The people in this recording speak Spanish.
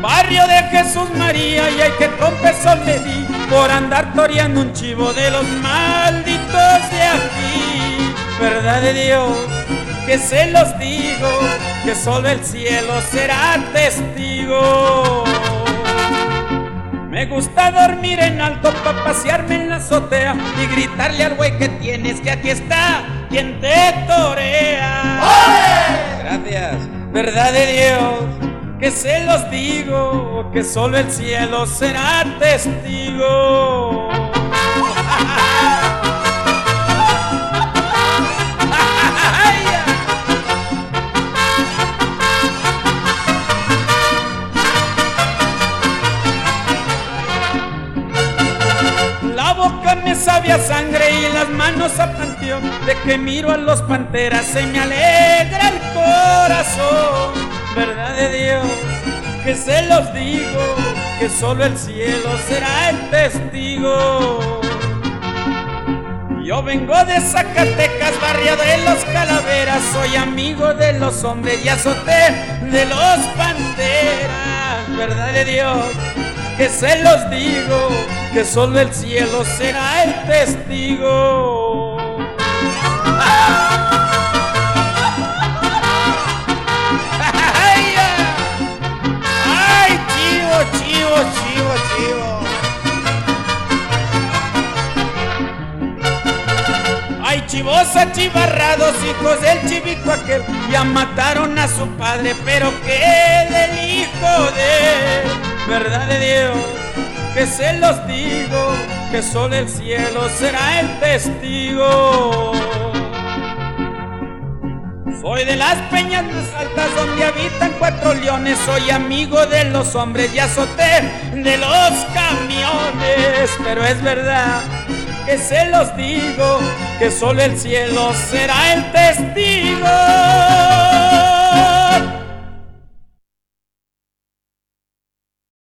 barrio de Jesús María, y hay que tropezón le di por andar toreando un chivo de los malditos de aquí. Verdad de Dios, que se los digo, que solo el cielo será testigo. Me gusta dormir en alto pa' pasearme en la azotea y gritarle al güey que tienes que aquí está quien te torea. ¡Ole! Gracias. Verdad de Dios, que se los digo, que solo el cielo será testigo. La boca me sabe a sangre y las manos a panteón. De que miro a los Panteras se me alegra el corazón. Verdad de Dios, que se los digo, que solo el cielo será el testigo. Yo vengo de Zacatecas, barrio de los Calaveras, soy amigo de los hombres y azoté de los Panteras. Verdad de Dios, que se los digo, que solo el cielo será el testigo. ¡Ay, chivo, chivo, chivo, chivo! ¡Ay, chivos achivarrados, hijos del chivico aquel! Ya mataron a su padre, pero ¿qué del hijo de él? Verdad de Dios, que se los digo, que solo el cielo será el testigo. Soy de las peñas más altas donde habitan 4 leones, soy amigo de los hombres y azoté de los camiones. Pero es verdad, que se los digo, que solo el cielo será el testigo.